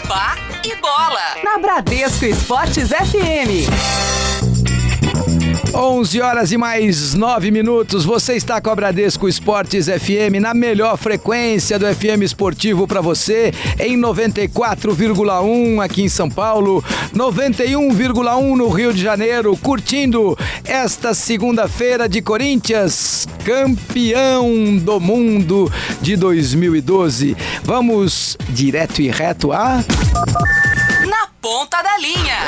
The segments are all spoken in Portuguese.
Cuiabá e bola. Na Bradesco Esportes FM. 11h mais 9. Você está com a Bradesco Esportes FM na melhor frequência do FM esportivo para você, em 94,1 aqui em São Paulo, 91,1 no Rio de Janeiro, curtindo esta segunda-feira de Corinthians, campeão do mundo de 2012. Vamos direto e reto a... Na ponta da linha.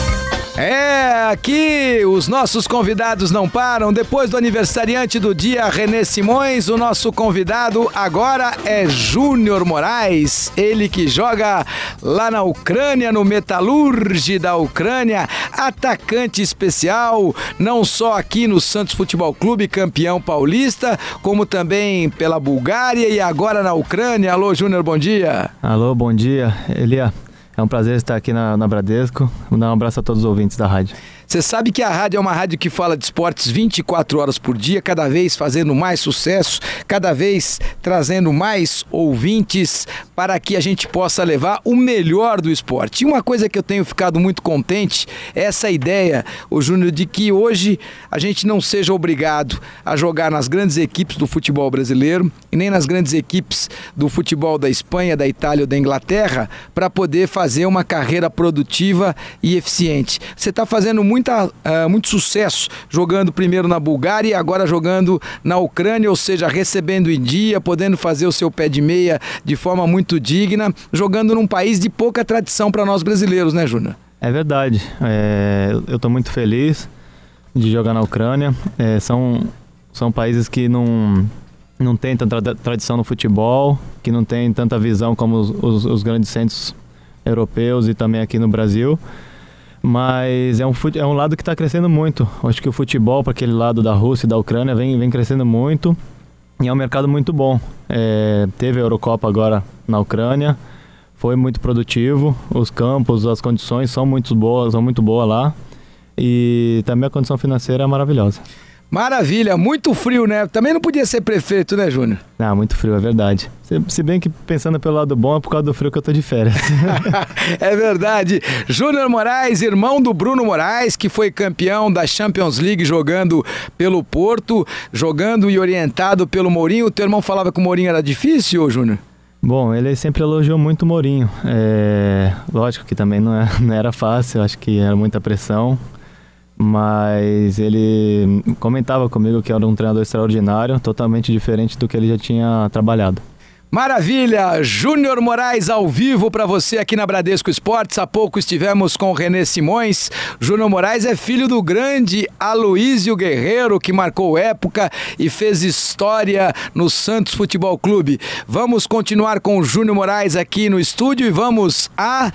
Aqui os nossos convidados não param. Depois do aniversariante do dia, René Simões, o nosso convidado agora é Júnior Moraes. Ele que joga lá na Ucrânia, no Metalurgy da Ucrânia, atacante especial, não só aqui no Santos Futebol Clube, campeão paulista, como também pela Bulgária e agora na Ucrânia. Alô, Júnior, bom dia. Alô, bom dia, Elia. É um prazer estar aqui na Bradesco. Vou dar um abraço a todos os ouvintes da rádio. Você sabe que a rádio é uma rádio que fala de esportes 24 horas por dia, cada vez fazendo mais sucesso, cada vez trazendo mais ouvintes para que a gente possa levar o melhor do esporte. E uma coisa que eu tenho ficado muito contente é essa ideia, ô Júnior, de que hoje a gente não seja obrigado a jogar nas grandes equipes do futebol brasileiro e nem nas grandes equipes do futebol da Espanha, da Itália ou da Inglaterra para poder fazer uma carreira produtiva e eficiente. Você está fazendo muito sucesso jogando primeiro na Bulgária e agora jogando na Ucrânia, ou seja, recebendo em dia, podendo fazer o seu pé de meia de forma muito digna, jogando num país de pouca tradição para nós brasileiros, né, Júnior? É verdade. Eu estou muito feliz de jogar na Ucrânia. São países que não têm tanta tradição no futebol, que não têm tanta visão como os grandes centros europeus e também aqui no Brasil. Mas é um lado que está crescendo muito. Acho que o futebol para aquele lado da Rússia e da Ucrânia vem crescendo muito e é um mercado muito bom. Teve a Eurocopa agora na Ucrânia, foi muito produtivo, os campos, as condições são muito boas lá e também a condição financeira é maravilhosa. Maravilha, muito frio, né? Também não podia ser prefeito, né, Júnior? Ah, muito frio, é verdade. Se bem que pensando pelo lado bom, é por causa do frio que eu tô de férias. É verdade. Júnior Moraes, irmão do Bruno Moraes, que foi campeão da Champions League jogando pelo Porto, jogando e orientado pelo Mourinho. O teu irmão falava que o Mourinho era difícil, Júnior? Bom, ele sempre elogiou muito o Mourinho. Lógico que também não era fácil, acho que era muita pressão. Mas ele comentava comigo que era um treinador extraordinário, totalmente diferente do que ele já tinha trabalhado. Maravilha! Júnior Moraes ao vivo para você aqui na Bradesco Esportes. Há pouco estivemos com o René Simões. Júnior Moraes é filho do grande Aloísio Guerreiro, que marcou época e fez história no Santos Futebol Clube. Vamos continuar com o Júnior Moraes aqui no estúdio e vamos a...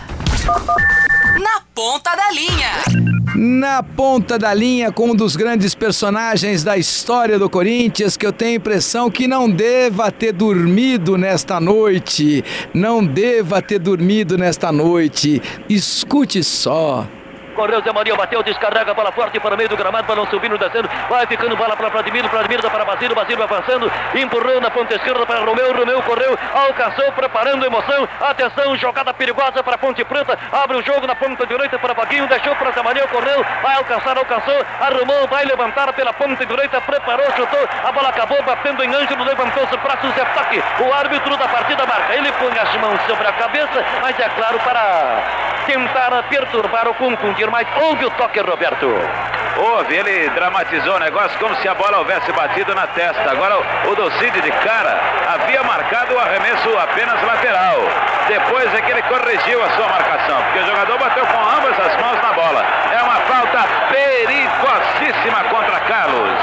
Na ponta da linha. Na ponta da linha com um dos grandes personagens da história do Corinthians, que eu tenho a impressão que não deva ter dormido nesta noite. Não deva ter dormido nesta noite. Escute só. Correu Zé Maria, bateu, descarrega a bola forte para o meio do gramado, balão subindo, descendo, vai ficando bola para Vladimir dá para Basílio avançando, empurrou na ponta esquerda para Romeu correu, alcançou, preparando emoção, atenção, jogada perigosa para Ponte Preta, abre o jogo na ponta direita para Vaguinho, deixou para Zé Maria, correu, vai alcançou, arrumou, vai levantar pela ponta direita, preparou, chutou, a bola acabou batendo em Ângelo, levantou-se o braço, Zé Toque, o árbitro da partida marca, ele põe as mãos sobre a cabeça, mas é claro para tentar perturbar ou confundir, mas houve o toque, Roberto. Houve, ele dramatizou o negócio como se a bola houvesse batido na testa. Agora o Docide de cara havia marcado o arremesso apenas lateral. Depois é que ele corrigiu a sua marcação, porque o jogador bateu com ambas as mãos na bola. É uma falta perigosíssima contra Carlos.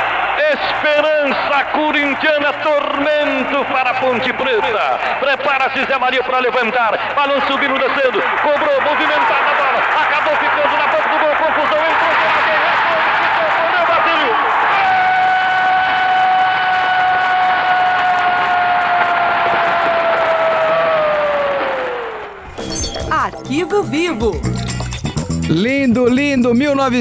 Esperança corintiana, tormento para a Ponte Preta. Prepara-se Zé Maria para levantar. Balão subindo, descendo. Cobrou, movimentada a bola. Acabou ficando na boca do gol. Confusão, entrou. Basílio. Arquivo Vivo. Lindo, lindo,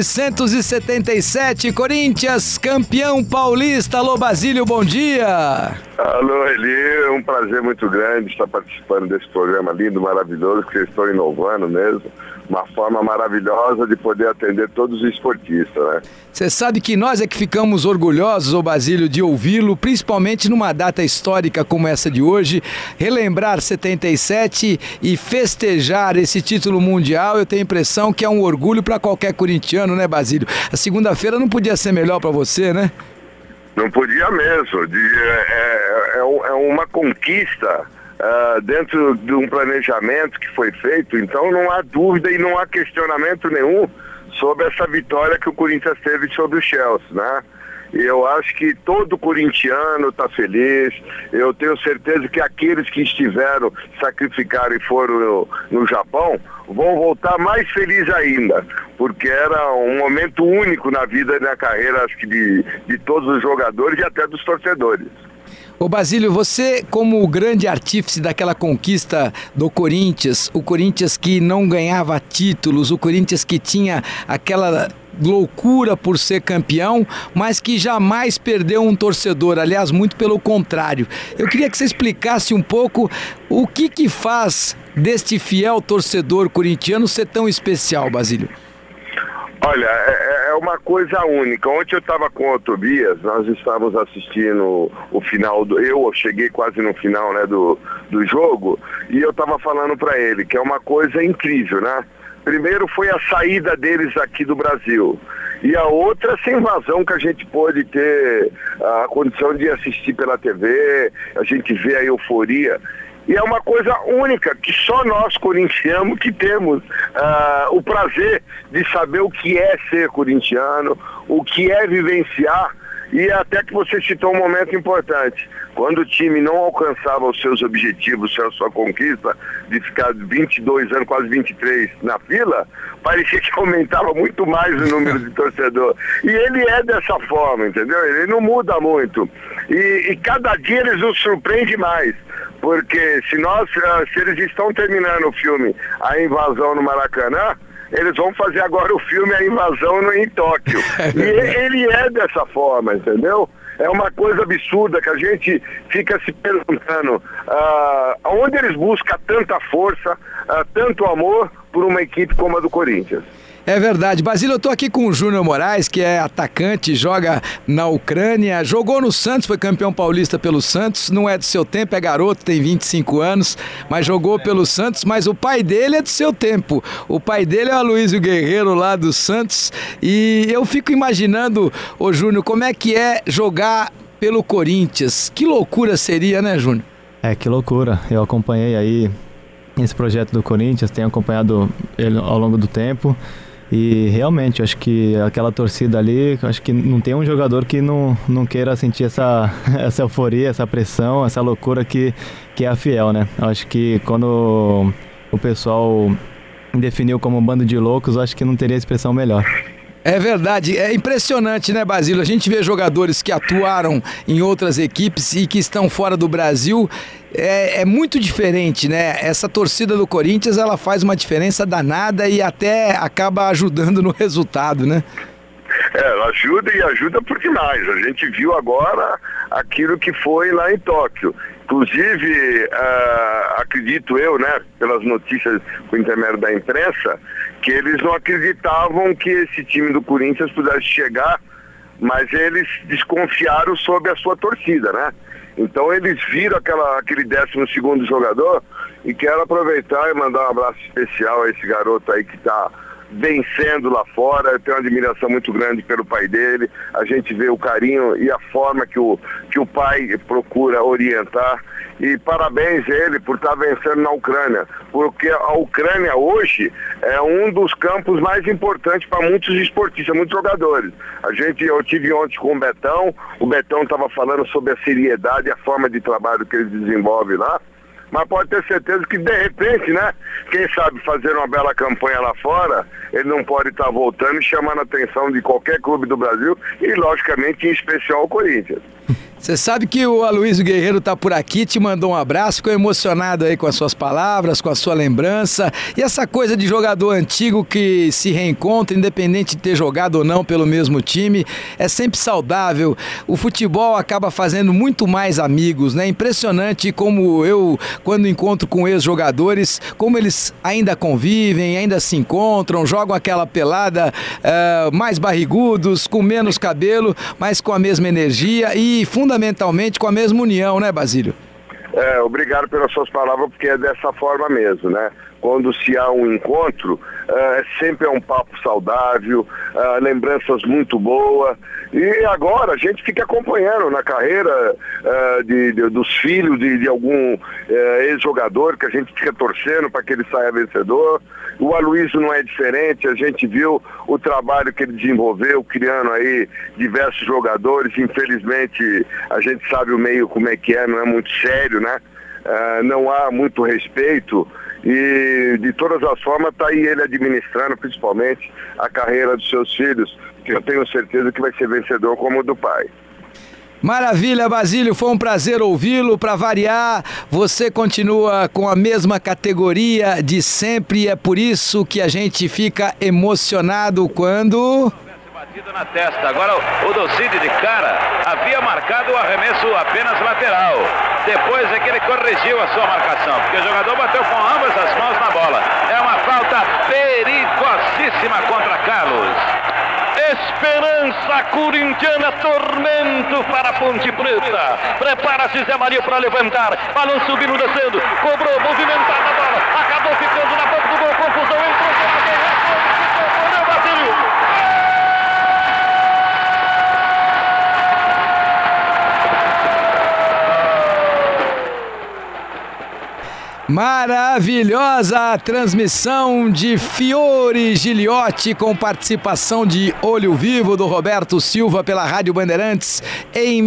1977, Corinthians, campeão paulista. Alô, Basílio, bom dia. Alô, Eli, um prazer muito grande estar participando desse programa lindo, maravilhoso, que vocês estão inovando mesmo. Uma forma maravilhosa de poder atender todos os esportistas, né? Você sabe que nós é que ficamos orgulhosos, ô Basílio, de ouvi-lo, principalmente numa data histórica como essa de hoje, relembrar 77 e festejar esse título mundial. Eu tenho a impressão que é um orgulho para qualquer corintiano, né, Basílio? A segunda-feira não podia ser melhor para você, né? Não podia mesmo. É uma conquista dentro de um planejamento que foi feito, então não há dúvida e não há questionamento nenhum sobre essa vitória que o Corinthians teve sobre o Chelsea, né? E eu acho que todo corintiano está feliz. Eu tenho certeza que aqueles que estiveram, sacrificaram e foram no Japão, vão voltar mais felizes ainda, porque era um momento único na vida e na carreira, acho que de todos os jogadores e até dos torcedores. Ô Basílio, você como o grande artífice daquela conquista do Corinthians, o Corinthians que não ganhava títulos, o Corinthians que tinha aquela loucura por ser campeão, mas que jamais perdeu um torcedor, aliás, muito pelo contrário. Eu queria que você explicasse um pouco o que faz deste fiel torcedor corintiano ser tão especial, Basílio. Olha, é uma coisa única. Ontem eu estava com o Tobias, nós estávamos assistindo o final eu cheguei quase no final, né, do jogo, e eu estava falando para ele que é uma coisa incrível, né? Primeiro foi a saída deles aqui do Brasil, e a outra essa invasão que a gente pôde ter a condição de assistir pela TV, a gente vê a euforia. E é uma coisa única, que só nós corintianos que temos o prazer de saber o que é ser corintiano, o que é vivenciar, e até que você citou um momento importante. Quando o time não alcançava os seus objetivos, a sua conquista, de ficar 22 anos, quase 23 na fila, parecia que aumentava muito mais o número de torcedor. E ele é dessa forma, entendeu? Ele não muda muito. E cada dia eles nos surpreendem mais. Porque se eles estão terminando o filme A Invasão no Maracanã, eles vão fazer agora o filme A Invasão em Tóquio. E ele é dessa forma, entendeu? É uma coisa absurda que a gente fica se perguntando onde eles buscam tanta força, tanto amor por uma equipe como a do Corinthians. É verdade. Basílio, eu tô aqui com o Júnior Moraes, que é atacante, joga na Ucrânia, jogou no Santos, foi campeão paulista pelo Santos, não é do seu tempo, é garoto, tem 25 anos, mas jogou pelo Santos, mas o pai dele é do seu tempo. O pai dele é o Aloysio Guerreiro lá do Santos, e eu fico imaginando, ô Júnior, como é que é jogar pelo Corinthians? Que loucura seria, né, Júnior? Que loucura. Eu acompanhei aí esse projeto do Corinthians, tenho acompanhado ele ao longo do tempo. E realmente, eu acho que aquela torcida ali, acho que não tem um jogador que não queira sentir essa euforia, essa pressão, essa loucura que é a Fiel, né? Eu acho que quando o pessoal definiu como um bando de loucos, eu acho que não teria expressão melhor. É verdade, é impressionante, né, Basílio? A gente vê jogadores que atuaram em outras equipes e que estão fora do Brasil, é muito diferente, né? Essa torcida do Corinthians, ela faz uma diferença danada e até acaba ajudando no resultado, né? Ela ajuda e ajuda por demais. A gente viu agora aquilo que foi lá em Tóquio. Inclusive, acredito eu, né, pelas notícias com o intermédio da imprensa, que eles não acreditavam que esse time do Corinthians pudesse chegar, mas eles desconfiaram sobre a sua torcida, né? Então eles viram aquele 12º jogador, e quero aproveitar e mandar um abraço especial a esse garoto aí que está vencendo lá fora. Eu tenho uma admiração muito grande pelo pai dele. A gente vê o carinho e a forma que o pai procura orientar, e parabéns a ele por estar vencendo na Ucrânia, porque a Ucrânia hoje é um dos campos mais importantes para muitos esportistas, muitos jogadores. Eu tive ontem com o Betão estava falando sobre a seriedade e a forma de trabalho que ele desenvolve lá. Mas pode ter certeza que, de repente, né, quem sabe fazer uma bela campanha lá fora, ele não pode estar voltando e chamando a atenção de qualquer clube do Brasil, e logicamente em especial o Corinthians. Você sabe que o Aloysio Guerreiro tá por aqui, te mandou um abraço, ficou emocionado aí com as suas palavras, com a sua lembrança. E essa coisa de jogador antigo que se reencontra, independente de ter jogado ou não pelo mesmo time, é sempre saudável. O futebol acaba fazendo muito mais amigos, né? Impressionante como eu, quando encontro com ex-jogadores, como eles ainda convivem, ainda se encontram, jogam aquela pelada mais barrigudos, com menos cabelo, mas com a mesma energia e fundamentalmente com a mesma união, né, Basílio? Obrigado pelas suas palavras, porque é dessa forma mesmo, né? Quando se há um encontro, sempre é um papo saudável, lembranças muito boas. E agora a gente fica acompanhando na carreira dos filhos de algum ex-jogador, que a gente fica torcendo para que ele saia vencedor. O Aloysio não é diferente, a gente viu o trabalho que ele desenvolveu, criando aí diversos jogadores. Infelizmente, a gente sabe o meio como é que é, não é muito sério, né? Não há muito respeito e de todas as formas está aí ele administrando principalmente a carreira dos seus filhos, que eu tenho certeza que vai ser vencedor como o do pai. Maravilha, Basílio, foi um prazer ouvi-lo. Para variar, você continua com a mesma categoria de sempre e é por isso que a gente fica emocionado quando... Batido na testa, agora o Docide de cara havia marcado o arremesso apenas lateral, depois é que ele corrigiu a sua marcação, porque o jogador bateu com ambas as mãos na bola. É uma falta perigosíssima contra Carlos. Esperança corintiana, tormento para a Ponte Preta. Prepara-se Zé Maria para levantar. Balão subindo, descendo. Cobrou, movimentada a bola. Acabou ficando na boca do gol. Confusão, entrou pela guerra. Correu, Basílio. Maravilhosa transmissão de Fiore Giliotti com participação de Olho Vivo do Roberto Silva pela Rádio Bandeirantes em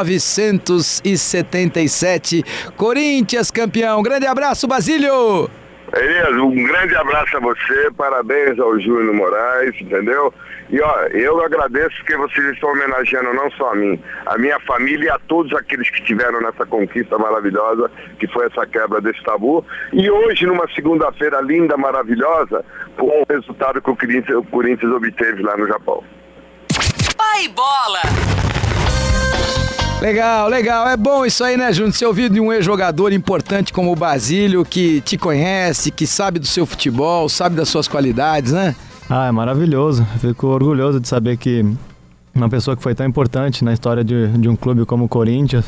1977. Corinthians campeão. Grande abraço, Basílio! Beleza, um grande abraço a você, parabéns ao Júnior Moraes, entendeu? E ó, eu agradeço porque vocês estão homenageando não só a mim, a minha família e a todos aqueles que estiveram nessa conquista maravilhosa, que foi essa quebra desse tabu. E hoje, numa segunda-feira linda, maravilhosa, com o resultado que o Corinthians obteve lá no Japão. Pai Bola! Legal, legal. É bom isso aí, né, Júnior? Você ouviu de um ex-jogador importante como o Basílio, que te conhece, que sabe do seu futebol, sabe das suas qualidades, né? É maravilhoso. Eu fico orgulhoso de saber que uma pessoa que foi tão importante na história de um clube como o Corinthians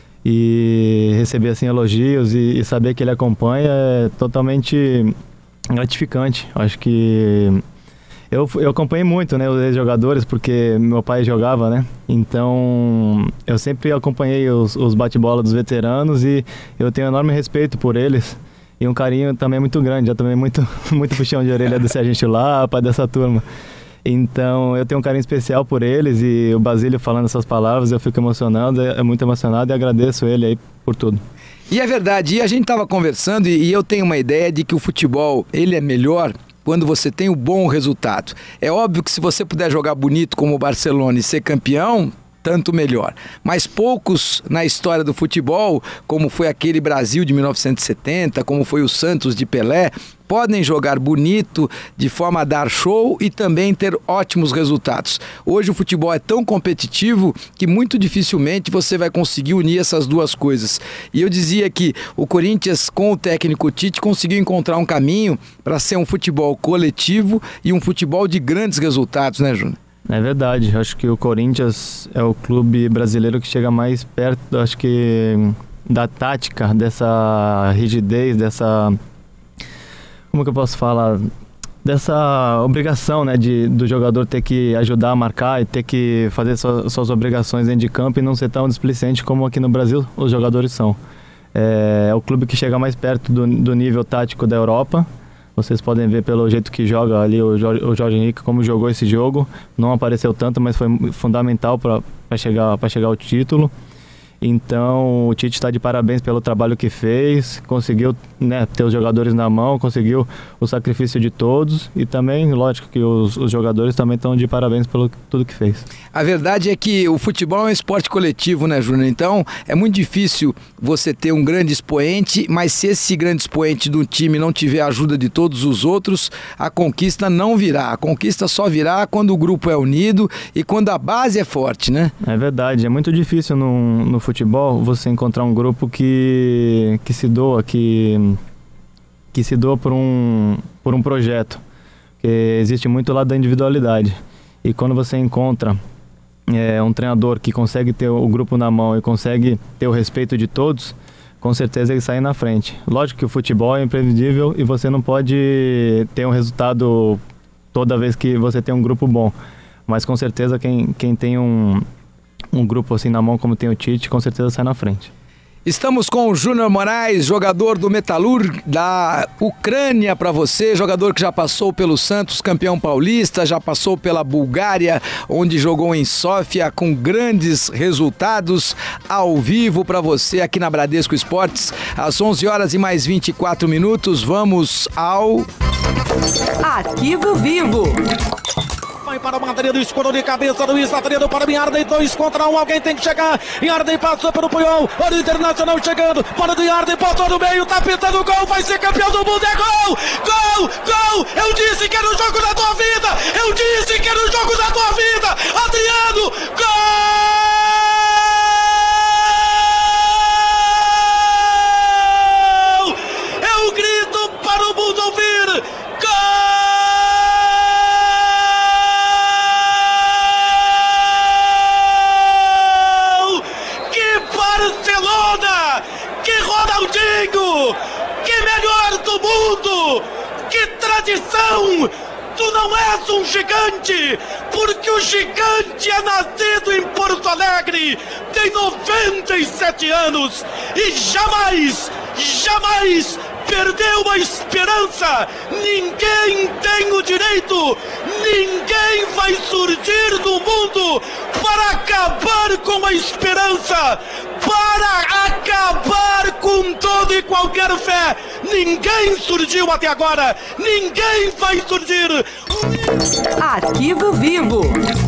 e receber assim elogios e saber que ele acompanha é totalmente gratificante. Acho que eu acompanhei muito, né, os ex-jogadores, porque meu pai jogava, né? Então, eu sempre acompanhei os bate-bola dos veteranos e eu tenho enorme respeito por eles e um carinho também muito grande. Já tomei muito puxão de orelha do Serginho Lapa, dessa turma. Então, eu tenho um carinho especial por eles e o Basílio falando essas palavras, eu fico emocionado, muito emocionado e agradeço ele aí por tudo. E é verdade, e a gente estava conversando e eu tenho uma ideia de que o futebol, ele é melhor quando você tem um bom resultado. É óbvio que se você puder jogar bonito como o Barcelona e ser campeão, tanto melhor. Mas poucos na história do futebol, como foi aquele Brasil de 1970, como foi o Santos de Pelé, podem jogar bonito de forma a dar show e também ter ótimos resultados. Hoje o futebol é tão competitivo que muito dificilmente você vai conseguir unir essas duas coisas. E eu dizia que o Corinthians, com o técnico Tite, conseguiu encontrar um caminho para ser um futebol coletivo e um futebol de grandes resultados, né, Júnior? É verdade, acho que o Corinthians é o clube brasileiro que chega mais perto, acho que da tática, dessa rigidez, dessa... Como que eu posso falar? Dessa obrigação, né, do jogador ter que ajudar a marcar e ter que fazer suas obrigações dentro de campo e não ser tão displicente como aqui no Brasil os jogadores são. É o clube que chega mais perto do nível tático da Europa. Vocês podem ver pelo jeito que joga ali o Jorge Henrique, como jogou esse jogo. Não apareceu tanto, mas foi fundamental para chegar ao título. Então o Tite está de parabéns pelo trabalho que fez, conseguiu, né, ter os jogadores na mão, conseguiu o sacrifício de todos e também, lógico que os jogadores também estão de parabéns pelo tudo que fez. A verdade é que o futebol é um esporte coletivo, né, Júnior? Então é muito difícil você ter um grande expoente, mas se esse grande expoente do time não tiver a ajuda de todos os outros, a conquista não virá. A conquista só virá quando o grupo é unido e quando a base é forte, né? É verdade, é muito difícil no futebol você encontrar um grupo que se doa, que se doa por um projeto, que existe muito lá da individualidade. E quando você encontra um treinador que consegue ter o grupo na mão e consegue ter o respeito de todos, com certeza ele sai na frente. Lógico que o futebol é imprevisível e você não pode ter um resultado toda vez que você tem um grupo bom. Mas com certeza quem tem um grupo assim na mão como tem o Tite, com certeza sai na frente. Estamos com o Júnior Moraes, jogador do Metalurg da Ucrânia para você, jogador que já passou pelo Santos, campeão paulista, já passou pela Bulgária, onde jogou em Sófia com grandes resultados, ao vivo para você aqui na Bradesco Esportes, às 11 horas e mais 24 minutos, vamos ao... Arquivo Vivo. Vai para o Madrid, escuro de cabeça, Luiz Adriano para Yarden, 2 contra 1, alguém tem que chegar, Yarden passou pelo Puyol, olha o Internacional chegando, bola do Yarden, botou no meio, tá pintando gol, vai ser campeão do mundo, é gol, gol, gol, eu disse que era o jogo da tua vida, eu disse que era o jogo da tua vida, Adriano, gol, eu grito para o mundo ouvir, que melhor do mundo, que tradição, tu não és um gigante, porque o gigante é nascido em Porto Alegre, tem 97 anos e jamais perdeu a esperança, ninguém tem o direito, ninguém vai surgir no mundo para acabar com a esperança, para acabar com toda e qualquer fé, ninguém surgiu até agora, ninguém vai surgir. Arquivo Vivo.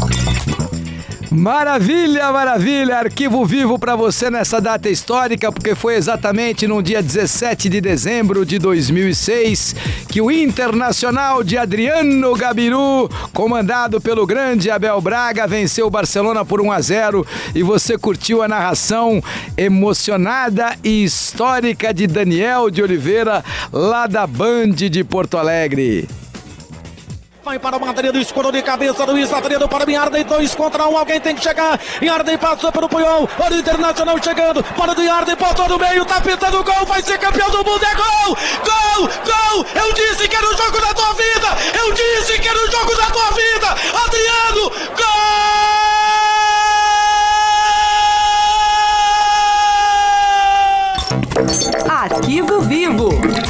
Maravilha, maravilha, Arquivo Vivo para você nessa data histórica, porque foi exatamente no dia 17 de dezembro de 2006 que o Internacional de Adriano Gabiru, comandado pelo grande Abel Braga, venceu o Barcelona por 1-0 e você curtiu a narração emocionada e histórica de Daniel de Oliveira, lá da Band de Porto Alegre. Vai para o Madrid, escuro de cabeça, Luiz Adriano para Yarden, 2 contra 1, alguém tem que chegar, Yarden passou pelo Puyol, olha o Internacional chegando, bola do Yarden, botou no meio, tá pintando gol, vai ser campeão do mundo, é gol, gol, gol, eu disse que era o jogo da tua vida, eu disse que era o jogo da tua vida, Adriano, gol! Arquivo Vivo.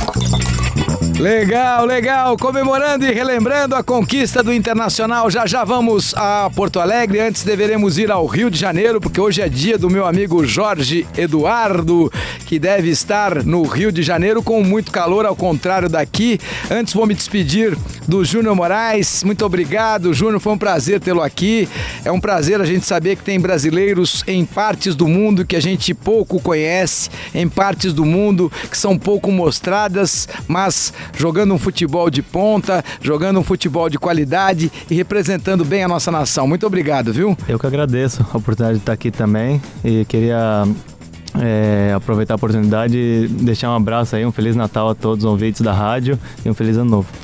Legal, legal, comemorando e relembrando a conquista do Internacional. Já vamos a Porto Alegre, antes deveremos ir ao Rio de Janeiro, porque hoje é dia do meu amigo Jorge Eduardo, que deve estar no Rio de Janeiro com muito calor, ao contrário daqui. Antes vou me despedir do Júnior Moraes, muito obrigado, Júnior, foi um prazer tê-lo aqui. É um prazer a gente saber que tem brasileiros em partes do mundo que a gente pouco conhece, em partes do mundo que são pouco mostradas, mas jogando um futebol de ponta, jogando um futebol de qualidade e representando bem a nossa nação. Muito obrigado, viu? Eu que agradeço a oportunidade de estar aqui também e queria aproveitar a oportunidade e deixar um abraço aí, um Feliz Natal a todos os ouvintes da rádio e um Feliz Ano Novo.